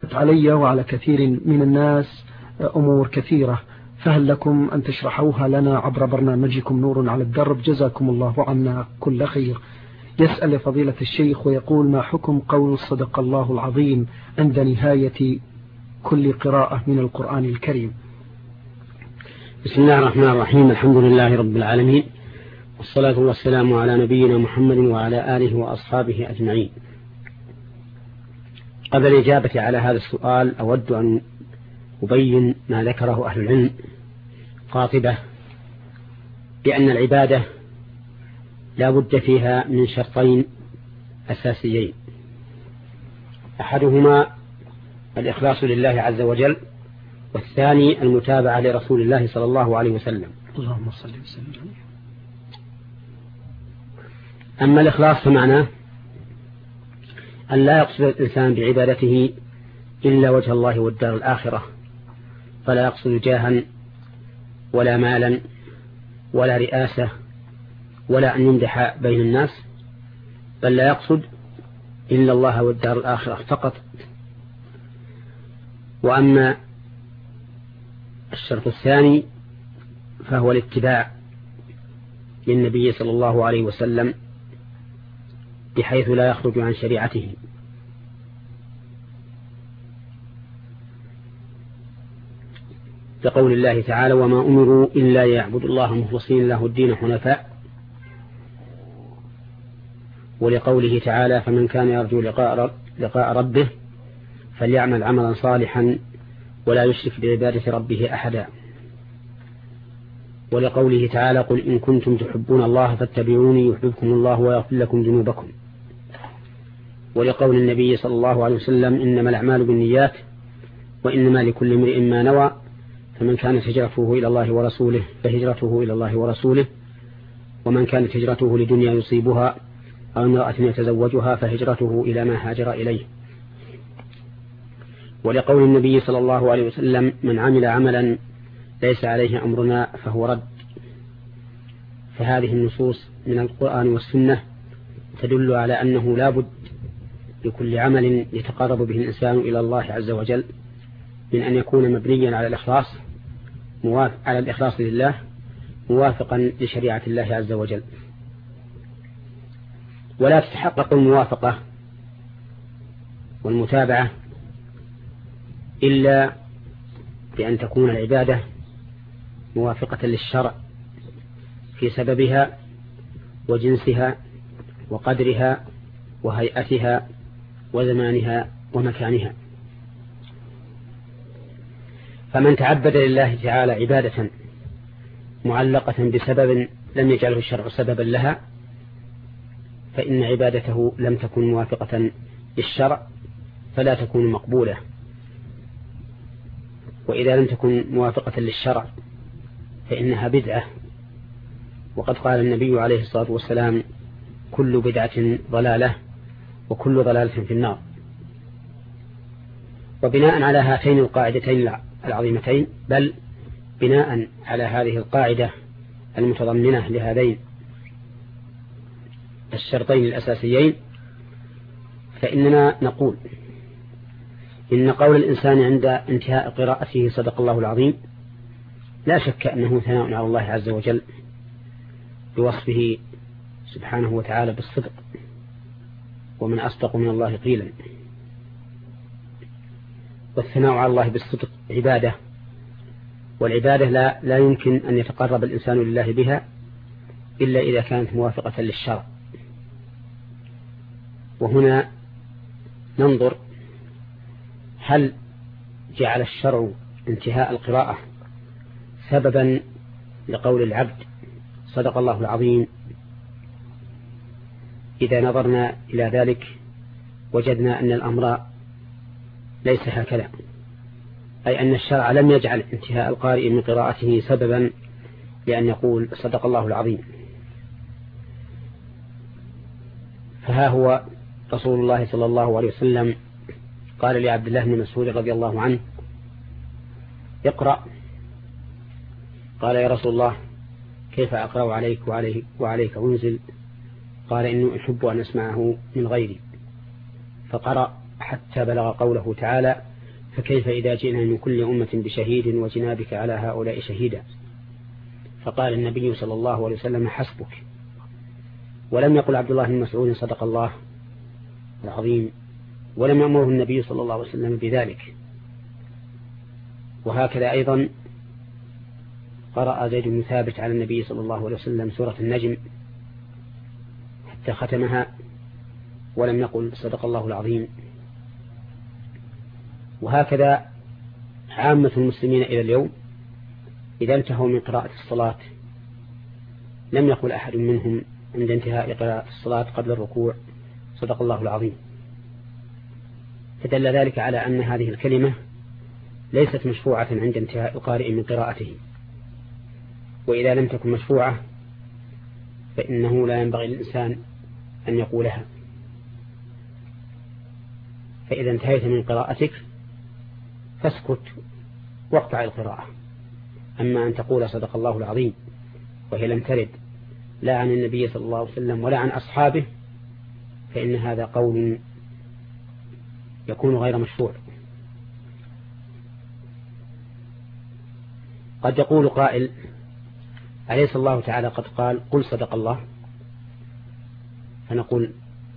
فاتت علي وعلى كثير من الناس أمور كثيرة، فهل لكم أن تشرحوها لنا عبر برنامجكم نور على الدرب؟ جزاكم الله عنا كل خير. يسأل فضيلة الشيخ ويقول: ما حكم قول صدق الله العظيم عند نهاية كل قراءة من القرآن الكريم؟ بسم الله الرحمن الرحيم. الحمد لله رب العالمين، والصلاة والسلام على نبينا محمد وعلى آله وأصحابه أجمعين. قبل الإجابة على هذا السؤال أود أن أبين ما ذكره أهل العلم قاطبة، بأن العبادة لا بد فيها من شرطين أساسيين: أحدهما الإخلاص لله عز وجل، والثاني المتابعة لرسول الله صلى الله عليه وسلم. اللهم صل وسلم. أما الإخلاص فمعناه أن لا يقصد الإنسان بعبادته إلا وجه الله والدار الآخرة، فلا يقصد جاها ولا مالا ولا رئاسة ولا أن يمدح بين الناس، بل لا يقصد إلا الله والدار الآخرة فقط. وأما الشرط الثاني فهو الاتباع للنبي صلى الله عليه وسلم بحيث لا يخرج عن شريعته، لقول الله تعالى: وما أمروا إلا ليعبدوا الله مخلصين له الدين حنفاء، ولقوله تعالى: فمن كان يرجو لقاء ربه فليعمل عملا صالحا ولا يشرك بعبادة ربه أحدا، ولقوله تعالى: قل إن كنتم تحبون الله فاتبعوني يحببكم الله ويغفر لكم ذنوبكم، ولقول النبي صلى الله عليه وسلم: إنما الأعمال بالنيات وإنما لكل امرئ ما نوى، فمن كانت هجرته إلى الله ورسوله فهجرته إلى الله ورسوله، ومن كانت هجرته لدنيا يصيبها أو امرأة يتزوجها فهجرته إلى ما هاجر إليه، ولقول النبي صلى الله عليه وسلم: من عمل عملا ليس عليه أمرنا فهو رد. فهذه النصوص من القرآن والسنة تدل على أنه لا بد لكل عمل يتقرب به الإنسان إلى الله عز وجل من أن يكون مبنيا على الإخلاص لله، موافقا لشريعة الله عز وجل. ولا تتحقق الموافقة والمتابعة إلا بأن تكون العبادة موافقة للشرع في سببها وجنسها وقدرها وهيئتها وزمانها ومكانها. فمن تعبد لله تعالى عبادة معلقة بسبب لم يجعله الشرع سببا لها فإن عبادته لم تكن موافقة للشرع فلا تكون مقبولة. وإذا لم تكن موافقة للشرع فإنها بدعة، وقد قال النبي عليه الصلاة والسلام: كل بدعة ضلالة وكل ضلالة في النار. وبناء على هاتين القاعدتين العظيمتين، بل بناء على هذه القاعدة المتضمنة لهذين الشرطين الأساسيين، فإننا نقول إن قول الإنسان عند انتهاء قراءته صدق الله العظيم لا شك أنه ثناء على الله عز وجل بوصفه سبحانه وتعالى بالصدق، ومن أصدق من الله قيلا. والثناء على الله بالصدق عبادة، والعبادة لا يمكن أن يتقرب الإنسان لله بها إلا إذا كانت موافقة للشرع. وهنا ننظر هل جعل الشرع انتهاء القراءة سببا لقول العبد صدق الله العظيم. إذا نظرنا إلى ذلك وجدنا أن الأمر ليس هكذا، أي أن الشرع لم يجعل انتهاء القارئ من قراءته سببا لأن يقول صدق الله العظيم. فها هو رسول الله صلى الله عليه وسلم قال لعبد الله بن مسعود رضي الله عنه: اقرأ. قال: يا رسول الله كيف أقرأ عليك وعليك أنزل؟ قال: إني أحب أن أسمعه من غيري. فقرأ حتى بلغ قوله تعالى: فكيف إذا جئنا من كل أمة بشهيد وجئنا بك على هؤلاء شهيدا؟ فقال النبي صلى الله عليه وسلم حسبك. ولم يقل عبد الله بن مسعود صدق الله العظيم، ولم يأمره النبي صلى الله عليه وسلم بذلك. وهكذا أيضا قرأ زيد بن ثابت على النبي صلى الله عليه وسلم سورة النجم حتى ختمها ولم يقل صدق الله العظيم. وهكذا عامة المسلمين إلى اليوم إذا انتهوا من قراءة الصلاة لم يقل أحد منهم عند انتهاء قراءة الصلاة قبل الركوع صدق الله العظيم. فدل ذلك على أن هذه الكلمة ليست مشروعة عند انتهاء القارئ من قراءته، وإذا لم تكن مشروعة فإنه لا ينبغي للإنسان أن يقولها. فإذا انتهيت من قراءتك فاسكت واقطع القراءة. أما أن تقول صدق الله العظيم وهي لم ترد لا عن النبي صلى الله عليه وسلم ولا عن أصحابه فإن هذا قول يكون غير مشروع. قد يقول قائل أليس الله تعالى قد قال قل صدق الله؟ فنقول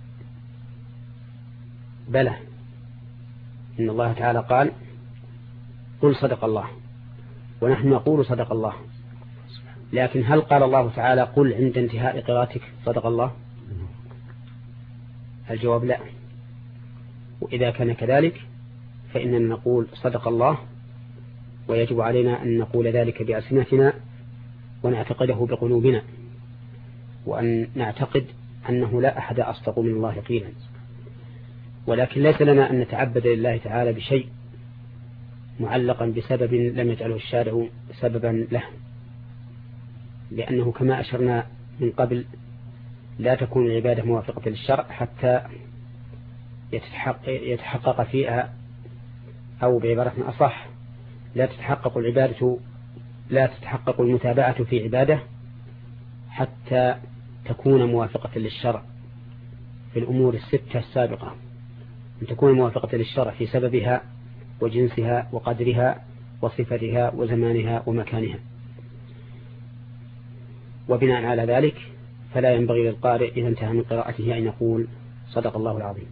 بلى، إن الله تعالى قال قل صدق الله ونحن نقول صدق الله، لكن هل قال الله تعالى قل عند انتهاء قراءتك صدق الله؟ الجواب لا. وإذا كان كذلك فإننا نقول صدق الله، ويجب علينا أن نقول ذلك بألسنتنا ونعتقده بقلوبنا، وأن نعتقد أنه لا أحد أصدق من الله قيلا. ولكن ليس لنا أن نتعبد لله تعالى بشيء معلقا بسبب لم يجعله الشارع سببا له، لأنه كما أشرنا من قبل لا تكون العبادة موافقة للشرع حتى يتحقق فيها، أو بعبارة أصح لا تتحقق المتابعة في عبادة حتى تكون موافقة للشرع في الأمور الستة السابقة، أن تكون موافقة للشرع في سببها وجنسها وقدرها وصفتها وزمانها ومكانها. وبناء على ذلك فلا ينبغي للقارئ إذا انتهى من قراءته أن يقول صدق الله العظيم.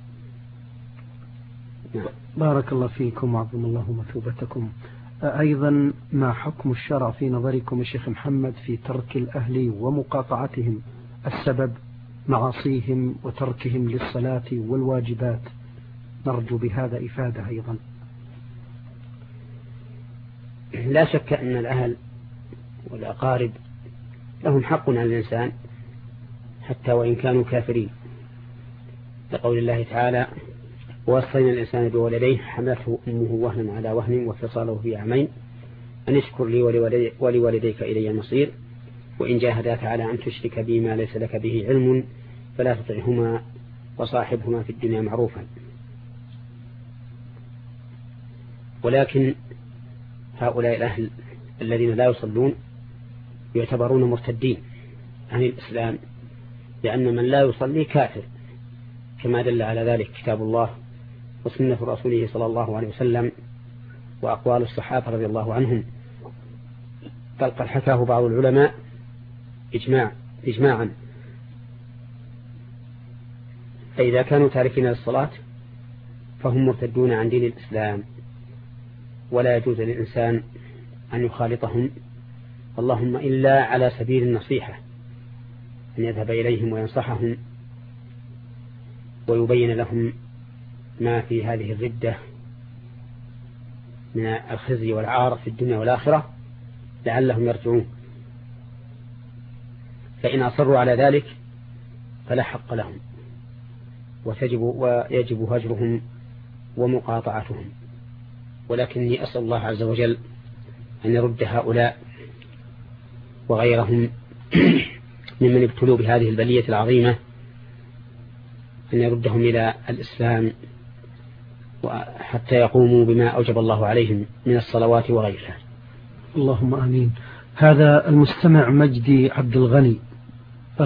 نعم. بارك الله فيكم وعظم الله مثوبتكم. أيضا ما حكم الشرع في نظركم الشيخ محمد في ترك الأهل ومقاطعتهم السبب معاصيهم وتركهم للصلاة والواجبات؟ نرجو بهذا إفادة أيضا. لا شك أن الأهل والأقارب لهم حق على الإنسان حتى وإن كانوا كافرين، لقول الله تعالى ووصينا الإنسان بولديه حملته أمه وهنا على وهن وفصاله في عامين أن اشكر لي ولوالديك إلي المصير وإن جاهداك على أن تشرك بي ما ليس لك به علم فلا تطعهما وصاحبهما في الدنيا معروفا. ولكن هؤلاء الأهل الذين لا يصلون يعتبرون مرتدين عن الإسلام، لأن من لا يصلي كافر كما دل على ذلك كتاب الله وسنة رسوله صلى الله عليه وسلم وأقوال الصحابة رضي الله عنهم، بل قد حكاه بعض العلماء إجماعا. فإذا كانوا تاركين للصلاة فهم مرتدون عن دين الإسلام، ولا يجوز للإنسان أن يخالطهم، اللهم إلا على سبيل النصيحة، أن يذهب إليهم وينصحهم ويبين لهم ما في هذه الردة من الخزي والعار في الدنيا والآخرة لعلهم يرجعون. فإن أصروا على ذلك فلا حق لهم ويجب هجرهم ومقاطعتهم. ولكني أسأل الله عز وجل أن يرد هؤلاء وغيرهم ممن ابتلوا بهذه البلية العظيمة أن يردهم إلى الإسلام حتى يقوموا بما أوجب الله عليهم من الصلوات وغيرها. اللهم آمين. هذا المستمع مجدي عبد الغني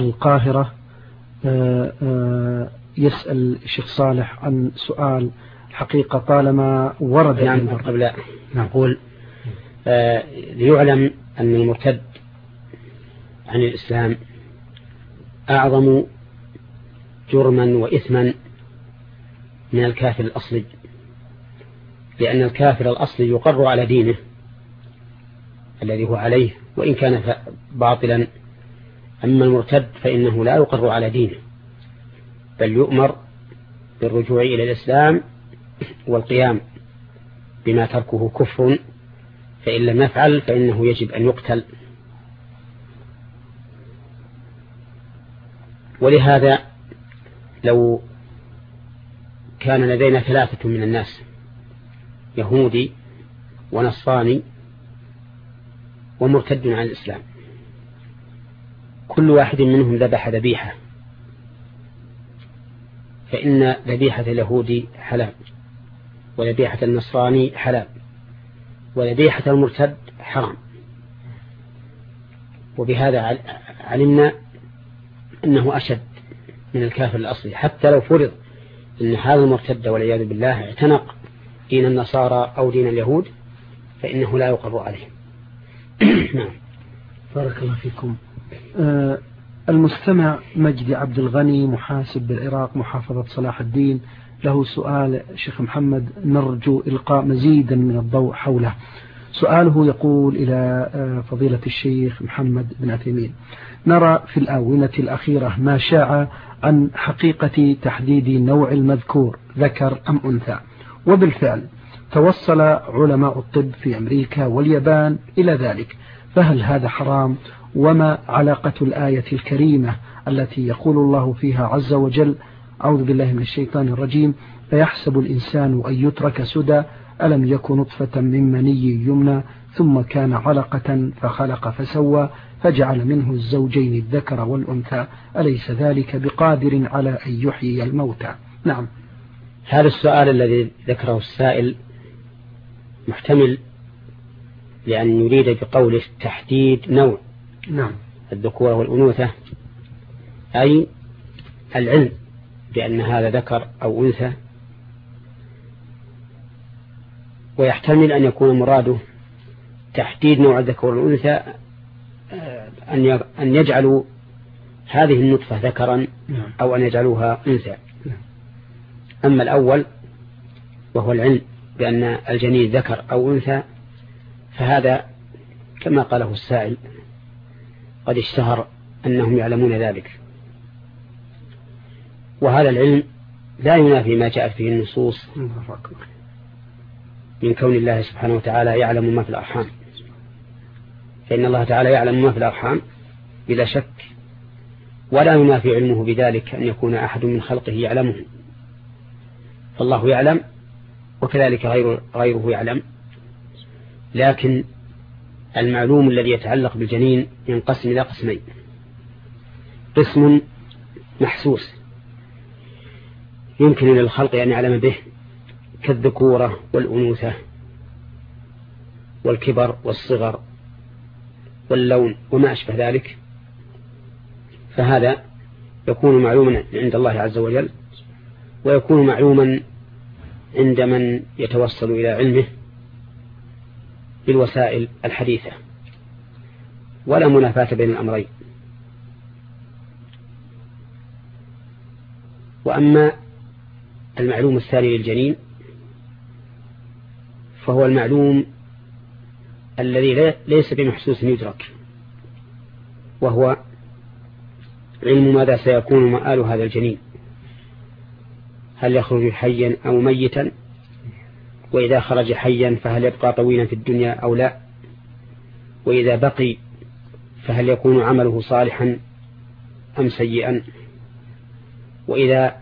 القاهرة يسأل الشيخ صالح عن سؤال: حقيقة طالما ورد. نعم قبل نقول ليعلم أن المرتد عن الإسلام أعظم جرما وإثما من الكافر الأصلي، لأن الكافر الأصلي يقر على دينه الذي هو عليه وإن كان باطلا، أما المرتد فإنه لا يقر على دينه، بل يؤمر بالرجوع إلى الإسلام والقيام بما تركه كفر، فإن لم يفعل فإنه يجب أن يقتل. ولهذا لو كان لدينا 3 من الناس، يهودي ونصراني ومرتد عن الإسلام، كل واحد منهم ذبح ذبيحة، فإن ذبيحة اليهودي حلال، وذبيحة النصراني حلال، وذبيحة المرتد حرام. وبهذا علمنا أنه أشد من الكافر الأصلي، حتى لو فرض أن هذا المرتد والعياذ بالله اعتنق دين النصارى أو دين اليهود فإنه لا يقر عليه. نعم. بارك الله فيكم. المستمع مجدي عبد الغني محاسب بالعراق محافظة صلاح الدين له سؤال شيخ محمد نرجو إلقاء مزيدا من الضوء حوله. سؤاله يقول إلى فضيلة الشيخ محمد بن عثيمين: نرى في الآونة الأخيرة ما شاع عن حقيقة تحديد نوع المذكور ذكر أم أنثى، وبالفعل توصل علماء الطب في أمريكا واليابان إلى ذلك، فهل هذا حرام؟ وما علاقة الآية الكريمة التي يقول الله فيها عز وجل: أعوذ بالله من الشيطان الرجيم، فيحسب الإنسان أن يترك سدى ألم يكن نطفة من مني يمنى ثم كان علقة فخلق فسوى فجعل منه الزوجين الذكر والأنثى أليس ذلك بقادر على أن يحيي الموتى؟ نعم. هذا السؤال الذي ذكره السائل محتمل، لأن يريد بقوله تحديد نوع نعم الذكورة والأنوثة، أي العلم بأن هذا ذكر أو أنثى، ويحتمل أن يكون مراده تحديد نوع الذكر والأنثى أن يجعلوا هذه النطفة ذكرا أو أن يجعلوها أنثى. أما الأول وهو العلم بأن الجنين ذكر أو أنثى فهذا كما قاله السائل قد اشتهر أنهم يعلمون ذلك، وهذا العلم لا ينافي ما جاءت فيه النصوص من كون الله سبحانه وتعالى يعلم ما في الأرحام، فإن الله تعالى يعلم ما في الأرحام بلا شك، ولا ينافي علمه بذلك أن يكون أحد من خلقه يعلمه، فالله يعلم وكذلك غيره يعلم. لكن المعلوم الذي يتعلق بالجنين ينقسم إلى قسمين: قسم محسوس يمكن للخلق أن يعلم به كالذكورة والأنوثة والكبر والصغر واللون وما أشبه ذلك، فهذا يكون معلوما عند الله عز وجل، ويكون معلوما عند من يتوصل إلى علمه بالوسائل الحديثة، ولا منافاة بين الأمرين. وأما المعلوم الثاني للجنين فهو المعلوم الذي ليس بمحسوس يدرك، وهو علم ماذا سيكون مآل هذا الجنين، هل يخرج حيا أو ميتا، وإذا خرج حيا فهل يبقى طويلا في الدنيا أو لا، وإذا بقي فهل يكون عمله صالحا أم سيئا، وإذا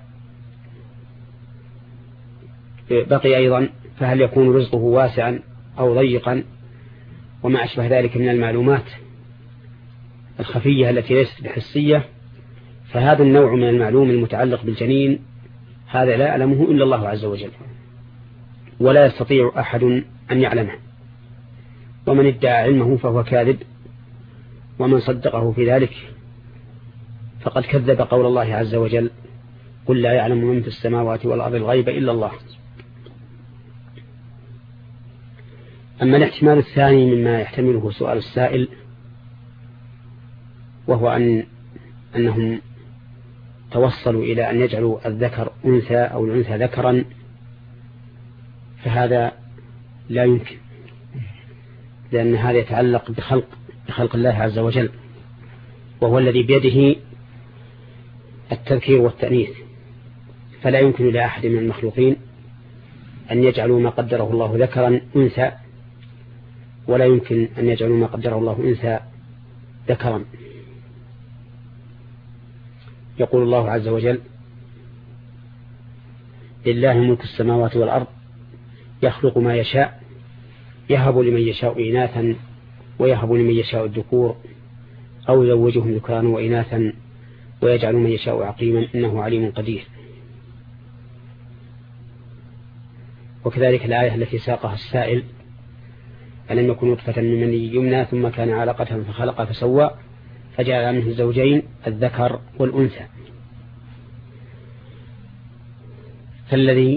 بقي أيضا فهل يكون رزقه واسعا أو ضيقا، وما أشبه ذلك من المعلومات الخفية التي ليست بحسية. فهذا النوع من المعلوم المتعلق بالجنين هذا لا يعلمه إلا الله عز وجل، ولا يستطيع أحد أن يعلمه، ومن ادعى علمه فهو كاذب، ومن صدقه في ذلك فقد كذب قول الله عز وجل: قل لا يعلم من في السماوات والأرض الغيب إلا الله. أما الاحتمال الثاني مما يحتمله سؤال السائل، وهو أنهم توصلوا إلى أن يجعلوا الذكر أنثى أو الأنثى ذكرا، فهذا لا يمكن، لأن هذا يتعلق بخلق الله عز وجل، وهو الذي بيده التذكير والتأنيث، فلا يمكن لأحد من المخلوقين أن يجعلوا ما قدره الله ذكرا أنثى، ولا يمكن أن يجعلوا ما قدره الله أنثى ذكرا. يقول الله عز وجل: لله ملك السماوات والأرض يخلق ما يشاء يهب لمن يشاء إناثا ويهب لمن يشاء الذكور أو يزوجهم ذكرانا وإناثا ويجعل من يشاء عقيما إنه عليم قدير. وكذلك الآية التي ساقها السائل: ألم يكن نطفة من مني يمنى ثم كان علقة فخلق فسوى فجعل منه الزوجين الذكر والأنثى. فالذي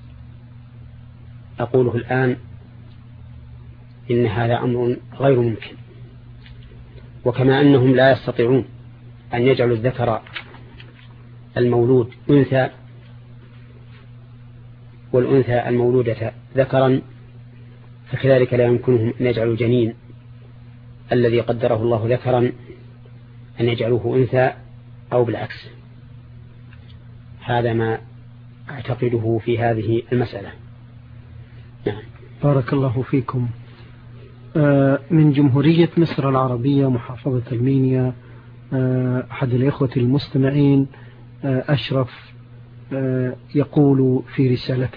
أقوله الآن إن هذا أمر غير ممكن، وكما أنهم لا يستطيعون أن يجعلوا الذكر المولود أنثى والأنثى المولودة ذكرا، فكذلك لا يمكنهم أن يجعلوا الجنين الذي قدره الله ذكرا أن يجعلوه أنثى أو بالعكس. هذا ما أعتقده في هذه المسألة. نعم. بارك الله فيكم. من جمهورية مصر العربية محافظة المنيا، أحد الإخوة المستمعين أشرف يقول في رسالته،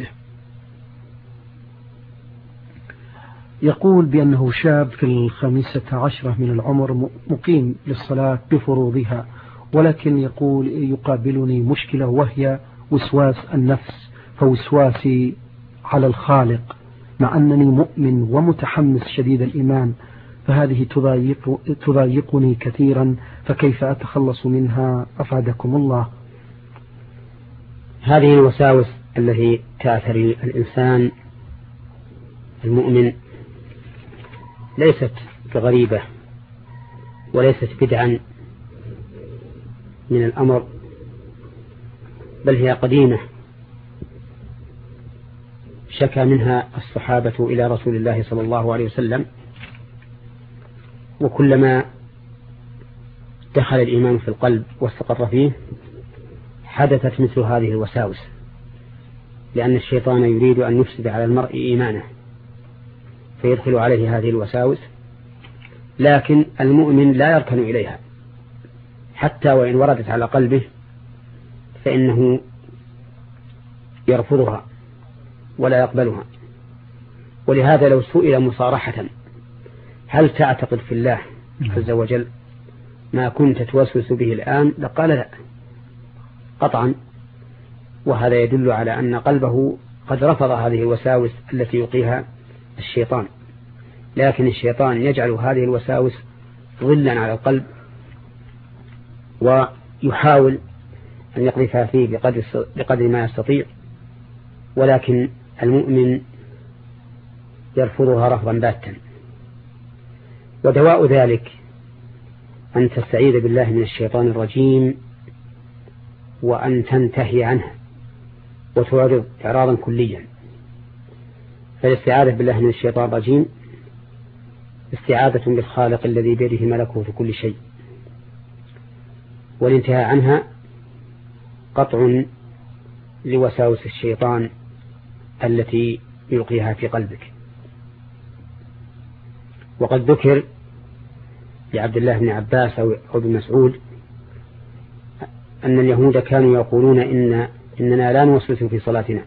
يقول بأنه شاب في 15 من العمر مقيم للصلاة بفروضها، ولكن يقول يقابلني مشكلة وهي وسواس النفس، فوسواسي على الخالق مع أنني مؤمن ومتحمس شديد الإيمان، فهذه تضايقني كثيرا، فكيف أتخلص منها أفادكم الله؟ هذه الوساوس التي تأثري الإنسان المؤمن ليست بغريبة وليست بدعا من الأمر، بل هي قديمة شكى منها الصحابة إلى رسول الله صلى الله عليه وسلم، وكلما دخل الإيمان في القلب واستقر فيه حدثت مثل هذه الوساوس، لأن الشيطان يريد أن يفسد على المرء إيمانه فيدخل عليه هذه الوساوس، لكن المؤمن لا يركن إليها حتى وإن وردت على قلبه فإنه يرفضها ولا يقبلها. ولهذا لو سئل مصارحة: هل تعتقد في الله عز وجل ما كنت توسوس به الآن؟ لقال لا قطعا، وهذا يدل على أن قلبه قد رفض هذه الوساوس التي يلقيها الشيطان، لكن الشيطان يجعل هذه الوساوس ظلا على القلب ويحاول أن يقذفها فيه بقدر ما يستطيع، ولكن المؤمن يرفضها رفضا باتا. ودواء ذلك أن تستعيذ بالله من الشيطان الرجيم وأن تنتهي عنه وتعرض إعراضا كليا. فالاستعاذة بالله من الشيطان الرجيم استعاذة بالخالق الذي بيده ملكوت كل شيء، والانتهاء عنها قطع لوساوس الشيطان التي يلقيها في قلبك. وقد ذكر لعبد الله بن عباس أو ابن مسعود أن اليهود كانوا يقولون إننا لا نوسوس في صلاتنا،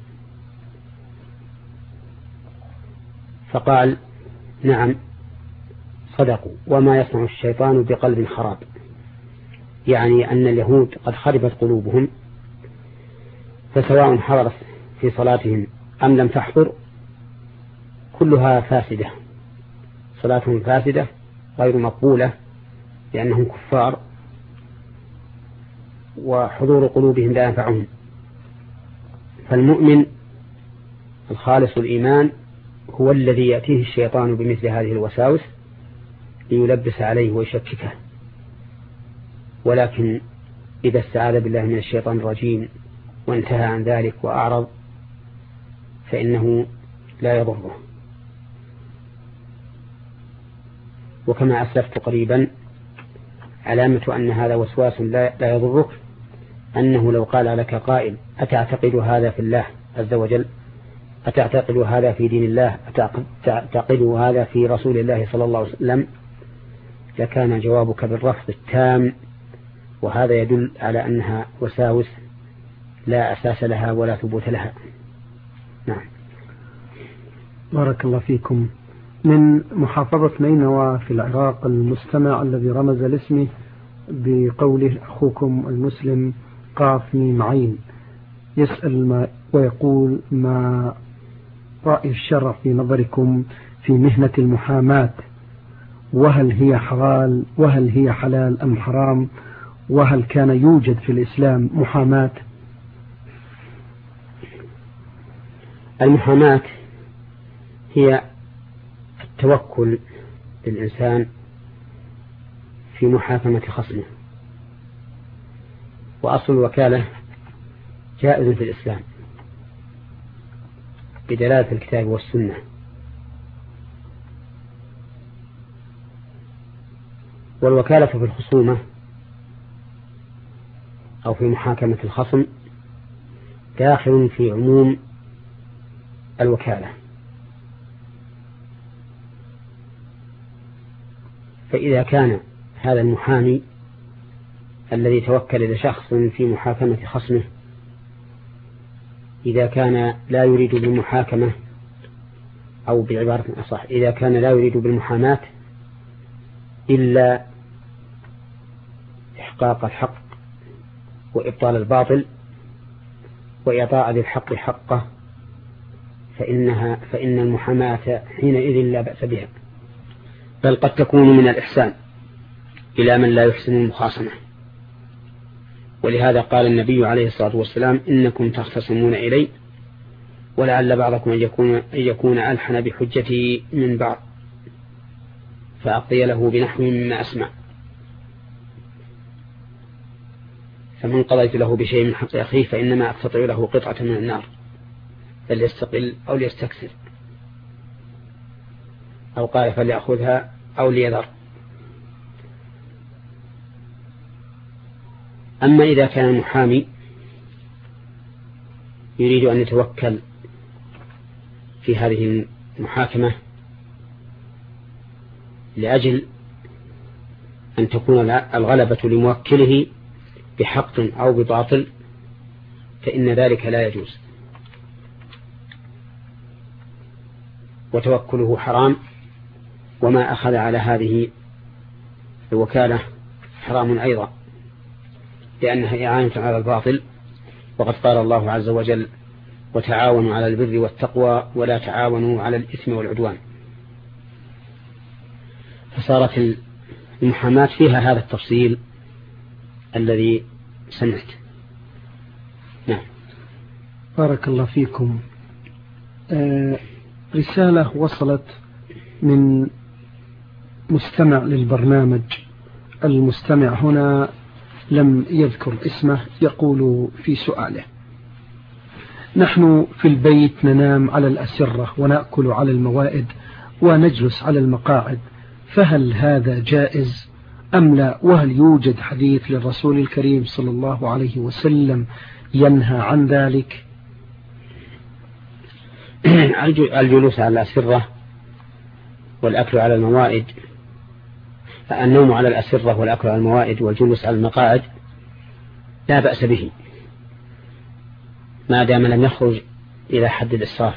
فقال: نعم صدقوا، وما يصنع الشيطان بقلب خراب، يعني أن اليهود قد خربت قلوبهم، فسواء حضرت في صلاتهم أم لم تحضر كلها فاسدة، صلاتهم فاسدة غير مقبولة لأنهم كفار، وحضور قلوبهم لا ينفعهم. فالمؤمن الخالص الإيمان هو الذي يأتيه الشيطان بمثل هذه الوساوس ليلبس عليه ويشككه. ولكن إذا استعاذ بالله من الشيطان الرجيم وانتهى عن ذلك وأعرض فإنه لا يضره. وكما أسلفت قريبا علامة أن هذا وسواس لا يضرك أنه لو قال لك قائل أتعتقد هذا في الله عز وجل، أتعتقد هذا في دين الله، أتعتقد هذا في رسول الله صلى الله عليه وسلم، لكان جوابك بالرفض التام، وهذا يدل على أنها وساوس لا أساس لها ولا ثبوت لها. نعم. بارك الله فيكم. من محافظة نينوى في العراق المستمع الذي رمز لاسمه بقوله أخوكم المسلم قاف ميم عين يسأل ويقول: ما رأي الشرع في نظركم في مهنة المحاماة؟ وهل هي حلال أم حرام؟ وهل كان يوجد في الإسلام محاماة؟ المحاماة هي التوكل للإنسان في محاكمة خصمه، وأصل الوكالة جائز في الإسلام بدلالة الكتاب والسنة. والوكالة في الخصومة أو في محاكمة الخصم داخل في عموم الوكالة. فإذا كان هذا المحامي الذي توكل لشخص في محاكمة خصمه إذا كان لا يريد بالمحاكمة، أو بعبارة أصح إذا كان لا يريد بالمحاماة إلا إحقاق الحق وإبطال الباطل وإعطاء ذي الحق حقه، فإن المحاماة حينئذ لا بأس بها، بل قد تكون من الإحسان إلى من لا يحسن المخاصمة. ولهذا قال النبي عليه الصلاة والسلام: إنكم تختصمون إلي ولعل بعضكم أن يكون ألحن بحجته من بعض فأقضي له بنحو مما أسمع. فمن قضيت له بشيء من حق أخيه فإنما أقتطع له قطعة من النار فليستقل أو ليستكثر، أو قال فليأخذها أو ليذر. أما إذا كان المحامي يريد أن يتوكل في هذه المحاكمة لأجل أن تكون الغلبة لموكله بحق أو بباطل فإن ذلك لا يجوز، وتوكله حرام، وما أخذ على هذه الوكالة حرام أيضا، لأنها إعانة على الباطل. وقد قال الله عز وجل: وتعاونوا على البر والتقوى ولا تعاونوا على الإثم والعدوان. فصارت المحاماة فيها هذا التفصيل الذي سمعت. نعم. بارك الله فيكم. رسالة وصلت من مستمع للبرنامج. المستمع هنا لم يذكر اسمه، يقول في سؤاله: نحن في البيت ننام على الأسرة ونأكل على الموائد ونجلس على المقاعد، فهل هذا جائز أم لا؟ وهل يوجد حديث للرسول الكريم صلى الله عليه وسلم ينهى عن ذلك؟ الجلوس على الأسرة والأكل على الموائد، النوم على الأسرة والأكل على الموائد والجلوس على المقاعد لا بأس به ما دام لم يخرج إلى حد الإسراف،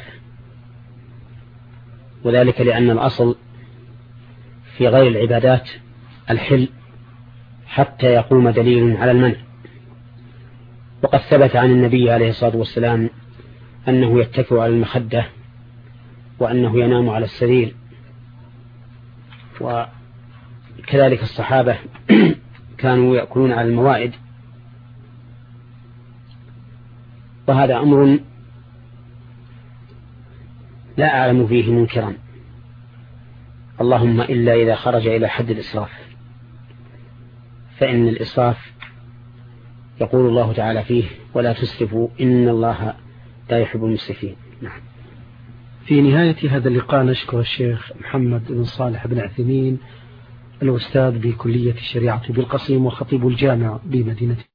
وذلك لأن الأصل في غير العبادات الحل حتى يقوم دليل على المنع. وقد ثبت عن النبي عليه الصلاة والسلام أنه يتكئ على المخدة وأنه ينام على السرير، وكذلك الصحابة كانوا يأكلون على الموائد. وهذا أمر لا أعلم فيه منكرا، اللهم إلا إذا خرج إلى حد الإسراف، فإن الإسراف يقول الله تعالى فيه ولا تسرفوا إن الله لا يحب المسرفين. نعم. في نهاية هذا اللقاء نشكر الشيخ محمد بن صالح بن عثيمين الأستاذ بكلية الشريعة بالقصيم وخطيب الجامع بمدينة